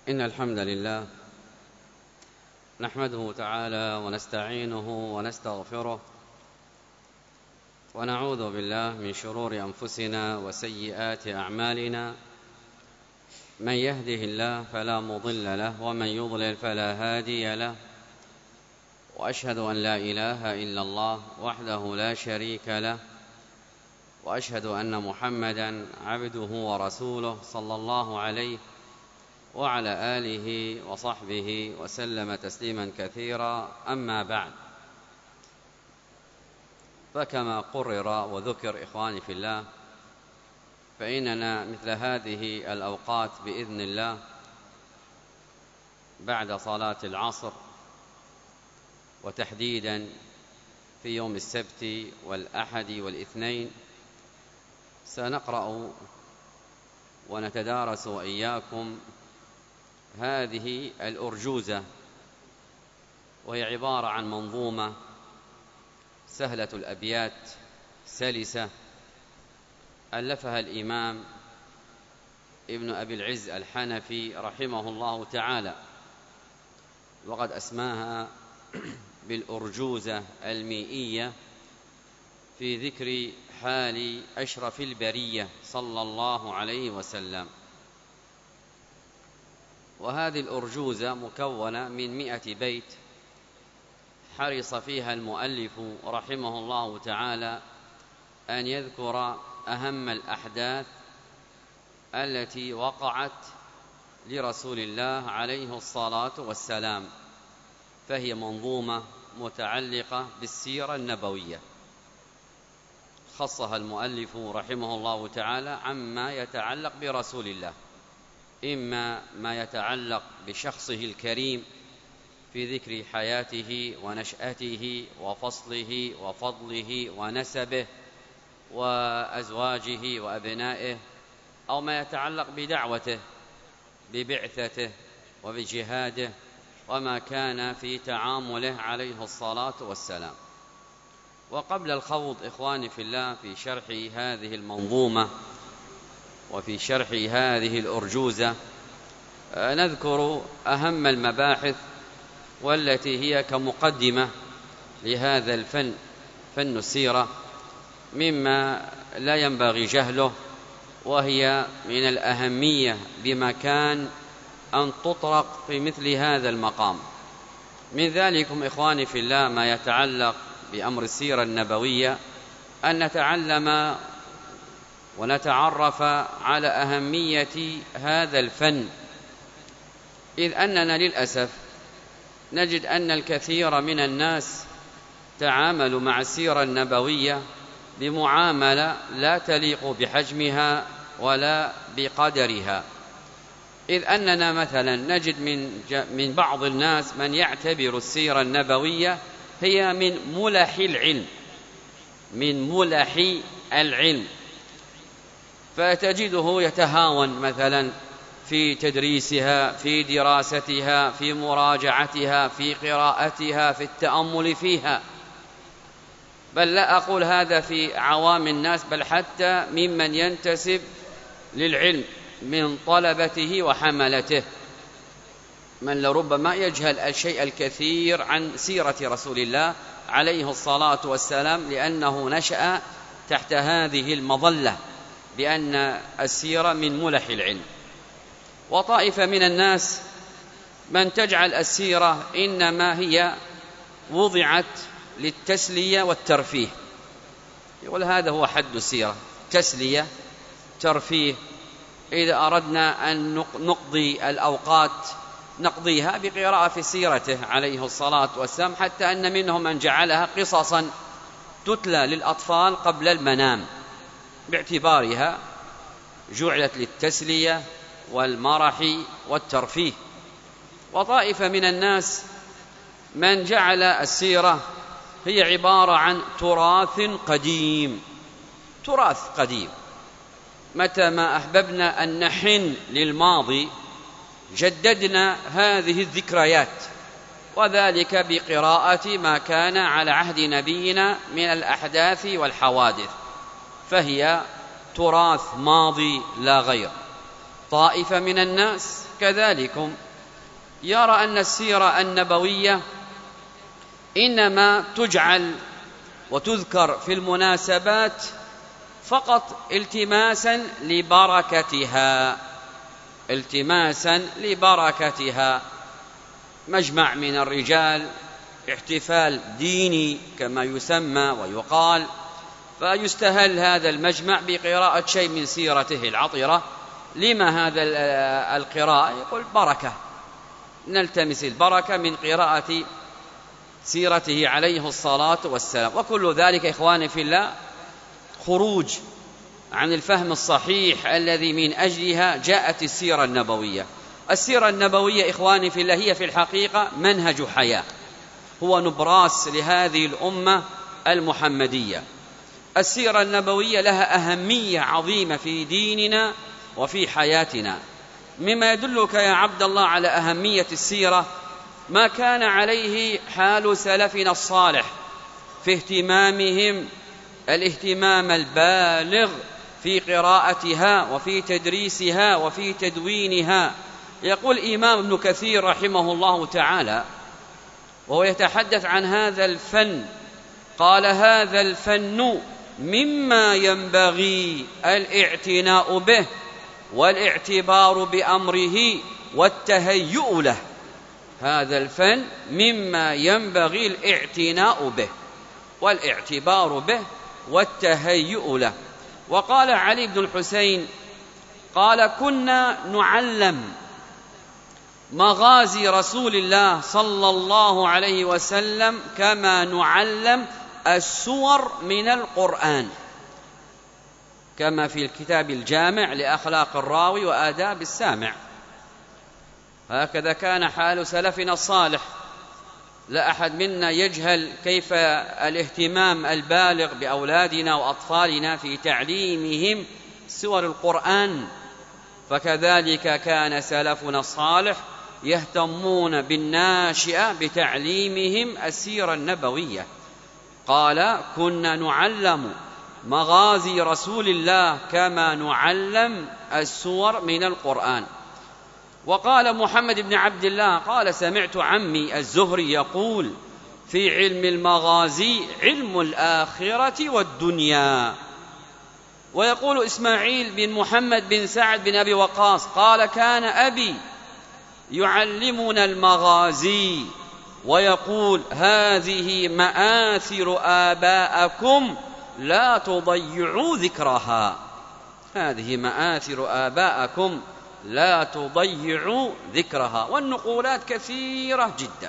إن الحمد لله نحمده تعالى ونستعينه ونستغفره ونعوذ بالله من شرور أنفسنا وسيئات أعمالنا. من يهده الله فلا مضل له ومن يضلل فلا هادي له، وأشهد أن لا إله إلا الله وحده لا شريك له، وأشهد أن محمدًا عبده ورسوله صلى الله عليه وعلى آله وصحبه وسلم تسليما كثيرا. أما بعد، فكما قرر وذكر إخواني في الله، فإننا مثل هذه الأوقات بإذن الله بعد صلاة العصر، وتحديدا في يوم السبت والأحد والاثنين، سنقرأ ونتدارس وإياكم هذه الأرجوزة، وهي عبارة عن منظومة سهلة الأبيات سلسة، ألفها الإمام ابن أبي العز الحنفي رحمه الله تعالى، وقد أسماها بالأرجوزة المئية في ذكر حال أشرف البرية صلى الله عليه وسلم. وهذه الأرجوزة مكونة من 100 بيت، حرص فيها المؤلف رحمه الله تعالى أن يذكر أهم الأحداث التي وقعت لرسول الله عليه الصلاة والسلام، فهي منظومة متعلقة بالسيرة النبوية، خصها المؤلف رحمه الله تعالى عما يتعلق برسول الله، إما ما يتعلق بشخصه الكريم في ذكر حياته ونشأته وفصله وفضله ونسبه وأزواجه وأبنائه، أو ما يتعلق بدعوته ببعثته وبجهاده وما كان في تعامله عليه الصلاة والسلام. وقبل الخوض إخواني في الله في شرح هذه المنظومة وفي شرح هذه الأرجوزة، نذكر أهم المباحث والتي هي كمقدمة لهذا الفن، فن السيرة، مما لا ينبغي جهله، وهي من الأهمية بمكان أن تطرق في مثل هذا المقام. من ذلكم إخواني في الله ما يتعلق بأمر السيرة النبوية، أن نتعلم ونتعرف على أهمية هذا الفن، إذ أننا للأسف نجد أن الكثير من الناس تعاملوا مع السيرة النبوية بمعاملة لا تليق بحجمها ولا بقدرها، إذ أننا مثلا نجد من بعض الناس من يعتبر السيرة النبوية هي من ملح العلم، من ملح العلم، فتجده يتهاون مثلا في تدريسها، في دراستها، في مراجعتها، في قراءتها، في التأمل فيها، بل لا أقول هذا في عوام الناس، بل حتى ممن ينتسب للعلم من طلبته وحملته، من لربما يجهل الشيء الكثير عن سيرة رسول الله عليه الصلاة والسلام، لأنه نشأ تحت هذه المظلة بأن السيرة من ملح العلم. وطائفة من الناس من تجعل السيرة إنما هي وضعت للتسلية والترفيه، يقول هذا هو حد السيرة، تسلية ترفيه، إذا أردنا أن نقضي الأوقات نقضيها بقراءة في سيرته عليه الصلاة والسلام، حتى أن منهم من جعلها قصصا تتلى للأطفال قبل المنام، باعتبارها جعلت للتسلية والمرح والترفيه. وطائفة من الناس من جعل السيرة هي عبارة عن تراث قديم، تراث قديم، متى ما أحببنا أن نحن للماضي جددنا هذه الذكريات، وذلك بقراءة ما كان على عهد نبينا من الأحداث والحوادث، فهي تراث ماضي لا غير. طائفة من الناس كذلكم يرى أن السيرة النبوية إنما تجعل وتذكر في المناسبات فقط التماسا لبركتها، مجمع من الرجال، احتفال ديني كما يسمى ويقال، فيستهل هذا المجمع بقراءة شيء من سيرته العطرة. لما هذا القراءة؟ يقول بركة، نلتمس البركة من قراءة سيرته عليه الصلاة والسلام. وكل ذلك إخواني في الله خروج عن الفهم الصحيح الذي من أجلها جاءت السيرة النبوية. السيرة النبوية إخواني في الله هي في الحقيقة منهج حياة، هو نبراس لهذه الأمة المحمدية. السيرة النبوية لها أهمية عظيمة في ديننا وفي حياتنا. مما يدلك يا عبد الله على أهمية السيرة ما كان عليه حال سلفنا الصالح في اهتمامهم الاهتمام البالغ في قراءتها وفي تدريسها وفي تدوينها. يقول الإمام ابن كثير رحمه الله تعالى وهو يتحدث عن هذا الفن، قال: هذا الفن مما ينبغي الاعتناء به والاعتبار بأمره والتهيؤ له. هذا الفن مما ينبغي الاعتناء به والاعتبار به والتهيؤ له. وقال علي بن الحسين قال: كنا نعلم مغازي رسول الله صلى الله عليه وسلم كما نعلم السور من القرآن، كما في الكتاب الجامع لأخلاق الراوي وآداب السامع. هكذا كان حال سلفنا الصالح، لا أحد منا يجهل كيف الاهتمام البالغ بأولادنا وأطفالنا في تعليمهم سور القرآن، فكذلك كان سلفنا الصالح يهتمون بالناشئة بتعليمهم السيرة النبوية. قال: كنا نعلم مغازي رسول الله كما نعلم السور من القرآن. وقال محمد بن عبد الله قال: سمعت عمي الزهري يقول: في علم المغازي علم الآخرة والدنيا. ويقول إسماعيل بن محمد بن سعد بن أبي وقاص قال: كان أبي يعلمنا المغازي ويقول: هذه مآثر آباءكم لا تضيعوا ذكرها. هذه مآثر آباءكم لا تضيعوا ذكرها. والنقولات كثيرة جدا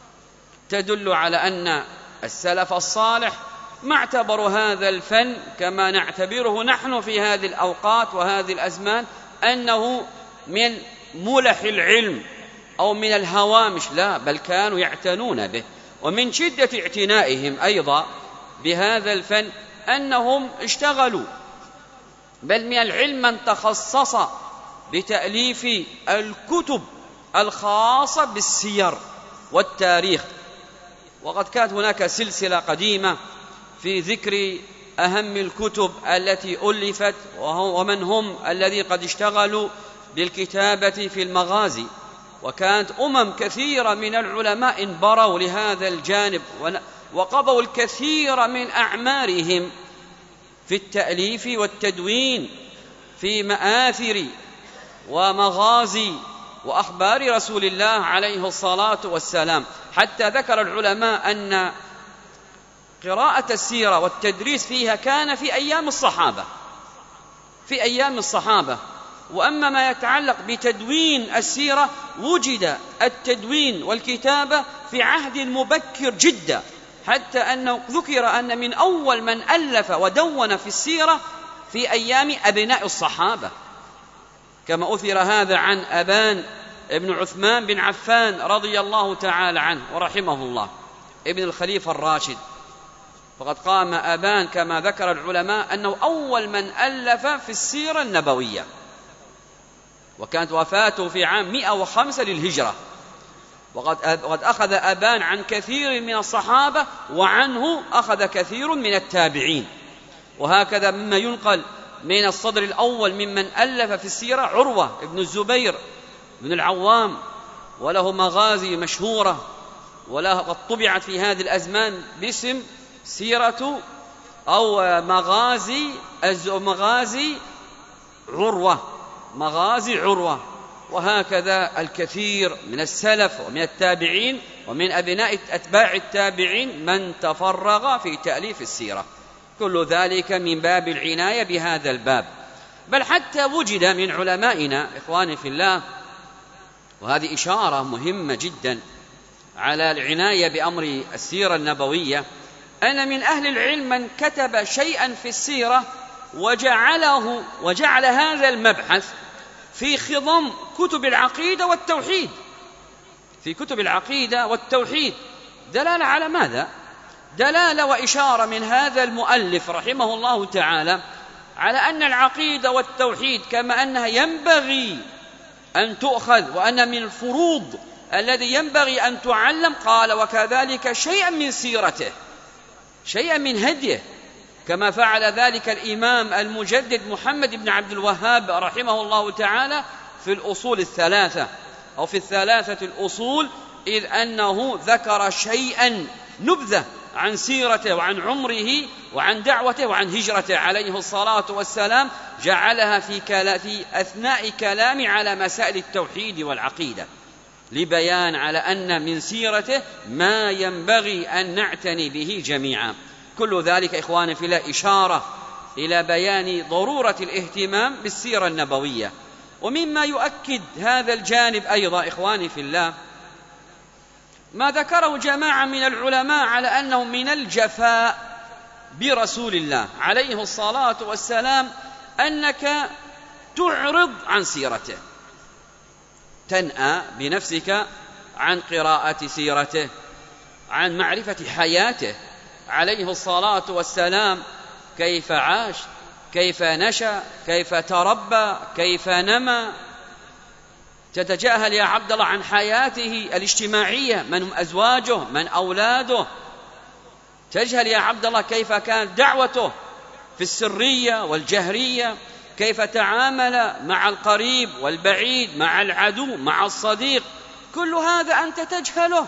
تدل على أن السلف الصالح ما اعتبروا هذا الفن كما نعتبره نحن في هذه الأوقات وهذه الأزمان أنه من ملح العلم أو من الهوامش، لا، بل كانوا يعتنون به. ومن شدة اعتنائهم أيضا بهذا الفن أنهم اشتغلوا، بل من العلم من تخصص بتأليف الكتب الخاصة بالسير والتاريخ. وقد كانت هناك سلسلة قديمة في ذكر أهم الكتب التي ألفت ومن هم الذين قد اشتغلوا بالكتابة في المغازي. وكانت كثيرة من العلماء انبروا لهذا الجانب وقضوا الكثير من أعمارهم في التأليف والتدوين في مآثر ومغازي وأخبار رسول الله عليه الصلاة والسلام. حتى ذكر العلماء أن قراءة السيرة والتدريس فيها كان في أيام الصحابة. وأما ما يتعلق بتدوين السيرة وجد التدوين والكتابة في عهد مبكر جدا، حتى أنه ذكر أن من أول من ألف ودون في السيرة في أيام أبناء الصحابة، كما أثر هذا عن أبان ابن عثمان بن عفان رضي الله تعالى عنه ورحمه الله ابن الخليفة الراشد. فقد قام أبان كما ذكر العلماء أنه أول من ألف في السيرة النبوية، وكانت وفاته في عام 105 للهجرة. وقد أخذ أبان عن كثير من الصحابة، وعنه أخذ كثير من التابعين. وهكذا مما ينقل من الصدر الأول ممن ألف في السيرة عروة بن الزبير بن العوام، وله مغازي مشهورة وله قد طبعت في هذه الأزمان باسم سيرة أو مغازي عروة. وهكذا الكثير من السلف ومن التابعين ومن أبناء أتباع التابعين من تفرغ في تأليف السيرة، كل ذلك من باب العناية بهذا الباب. بل حتى وجد من علمائنا إخواني في الله، وهذه إشارة مهمة جدا على العناية بأمر السيرة النبوية، أن من أهل العلم من كتب شيئا في السيرة وجعل هذا المبحث في خضم كتب العقيدة والتوحيد، في كتب العقيدة والتوحيد. دلالة على ماذا؟ دلالة وإشارة من هذا المؤلف رحمه الله تعالى على أن العقيدة والتوحيد كما أنها ينبغي أن تؤخذ وأن من الفروض الذي ينبغي أن تعلم، قال وكذلك شيئا من سيرته، شيئا من هديه، كما فعل ذلك الإمام المجدد محمد بن عبد الوهاب رحمه الله تعالى في الأصول الثلاثة أو في الثلاثة الأصول، إذ أنه ذكر شيئا نبذة عن سيرته وعن عمره وعن دعوته وعن هجرته عليه الصلاة والسلام، جعلها في أثناء كلام على مسائل التوحيد والعقيدة، لبيان على أن من سيرته ما ينبغي أن نعتني به جميعا. كل ذلك إخواني في الله إشارة إلى بيان ضرورة الاهتمام بالسيرة النبوية. ومما يؤكد هذا الجانب أيضا إخواني في الله ما ذكره جماعة من العلماء على أنه من الجفاء برسول الله عليه الصلاة والسلام أنك تعرض عن سيرته، تنأى بنفسك عن قراءة سيرته، عن معرفة حياته عليه الصلاة والسلام، كيف عاش، كيف نشأ، كيف تربى، كيف نما. تتجاهل يا عبد الله عن حياته الاجتماعية، من هم أزواجه، من أولاده. تجهل يا عبد الله كيف كانت دعوته في السرية والجهرية، كيف تعامل مع القريب والبعيد، مع العدو، مع الصديق. كل هذا أنت تجهله،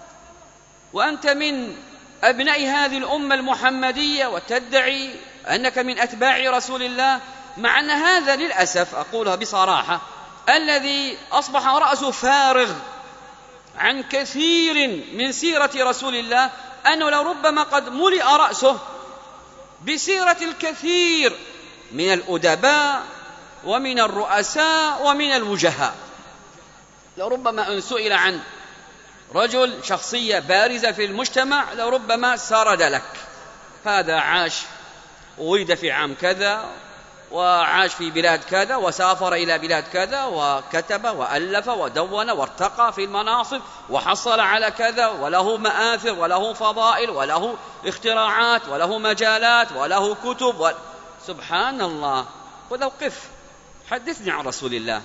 وأنت من أبناء هذه الأمة المحمدية وتدعي أنك من أتباع رسول الله، مع أن هذا للأسف أقولها بصراحة الذي أصبح رأسه فارغ عن كثير من سيرة رسول الله، أنه لربما قد ملئ رأسه بسيرة الكثير من الأدباء ومن الرؤساء ومن الوجهاء. لربما أن سئل عن رجل شخصية بارزة في المجتمع لربما سرد لك هذا عاش ولد في عام كذا، وعاش في بلاد كذا، وسافر إلى بلاد كذا، وكتب وألف ودون وارتقى في المناصب وحصل على كذا، وله مآثر وله فضائل وله اختراعات وله مجالات وله كتب سبحان الله. ولو قف حدثني عن رسول الله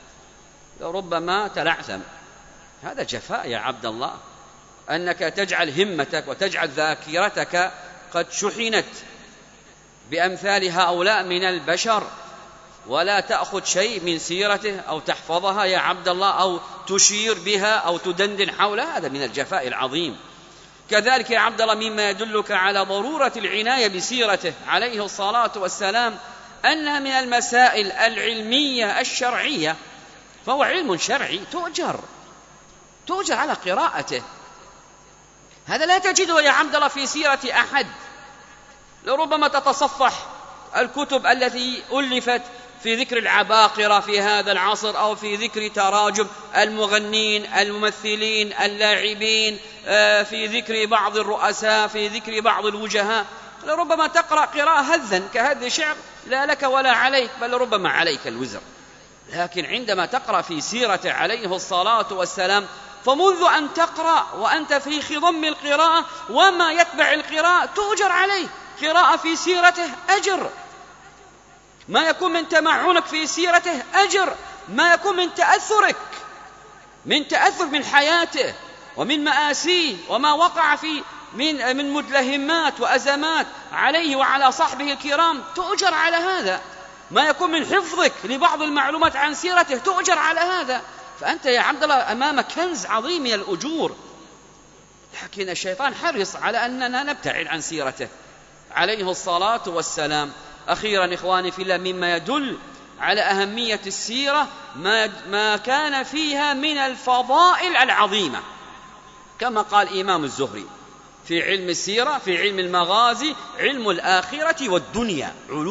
لربما تلعثم. هذا جفاء يا عبد الله، أنك تجعل همتك وتجعل ذاكرتك قد شحنت بأمثال هؤلاء من البشر، ولا تأخذ شيء من سيرته أو تحفظها يا عبد الله أو تشير بها أو تدندن حولها. هذا من الجفاء العظيم. كذلك يا عبد الله مما يدلك على ضرورة العناية بسيرته عليه الصلاة والسلام أنها من المسائل العلمية الشرعية، فهو علم شرعي تؤجر على قراءته. هذا لا تجده يا عبد الله في سيرة أحد. لربما تتصفح الكتب التي ألفت في ذكر العباقرة في هذا العصر، أو في ذكر تراجم المغنين، الممثلين، اللاعبين، في ذكر بعض الرؤساء، في ذكر بعض الوجهاء. لربما تقرأ قراءة هذا كهذا شعر، لا لك ولا عليك، بل ربما عليك الوزر. لكن عندما تقرأ في سيرته عليه الصلاة والسلام، فمنذ أن تقرأ وأنت في خضم القراءة وما يتبع القراءة تؤجر عليه. قراءة في سيرته أجر، ما يكون من تمعنك في سيرته أجر، ما يكون من تأثر من حياته ومن مآسيه وما وقع في من مدلهمات وأزمات عليه وعلى صحبه الكرام تؤجر على هذا. ما يكون من حفظك لبعض المعلومات عن سيرته تؤجر على هذا. فأنت يا عبد الله أمامك كنز عظيم من الأجور، لكن الشيطان حرص على أننا نبتعد عن سيرته عليه الصلاة والسلام. أخيرا إخواني في الله، مما يدل على أهمية السيرة ما كان فيها من الفضائل العظيمة، كما قال إمام الزهري في علم السيرة، في علم المغازي، علم الآخرة والدنيا،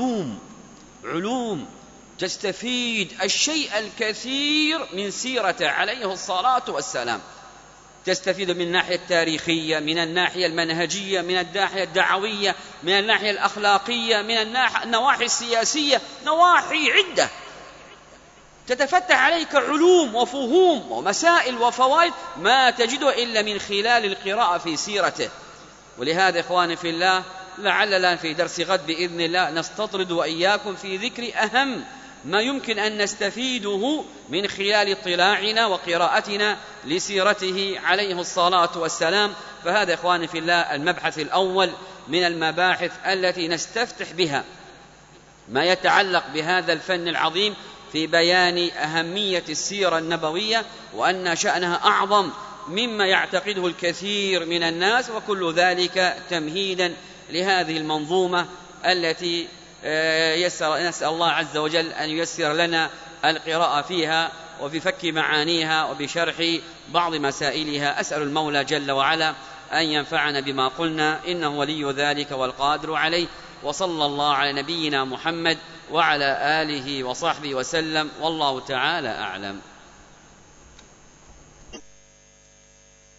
علوم تستفيد الشيء الكثير من سيرته عليه الصلاة والسلام. تستفيد من الناحية التاريخية، من الناحية المنهجية، من الناحية الدعوية، من الناحية الأخلاقية، من النواحي السياسية، نواحي عدة تتفتح عليك علوم وفهوم ومسائل وفوائد ما تجده إلا من خلال القراءة في سيرته. ولهذا إخواني في الله، لعلنا في درس غد بإذن الله نستطرد وإياكم في ذكر أهم ما يمكن أن نستفيده من خلال اطلاعنا وقراءتنا لسيرته عليه الصلاة والسلام. فهذا إخواني في الله المبحث الأول من المباحث التي نستفتح بها ما يتعلق بهذا الفن العظيم في بيان أهمية السيرة النبوية، وأن شأنها أعظم مما يعتقده الكثير من الناس، وكل ذلك تمهيدا لهذه المنظومة التي نسأل الله عز وجل أن ييسر لنا القراءة فيها وفي فك معانيها وبشرح بعض مسائلها. أسأل المولى جل وعلا أن ينفعنا بما قلنا، إنه ولي ذلك والقادر عليه. وصلى الله على نبينا محمد وعلى آله وصحبه وسلم، والله تعالى أعلم.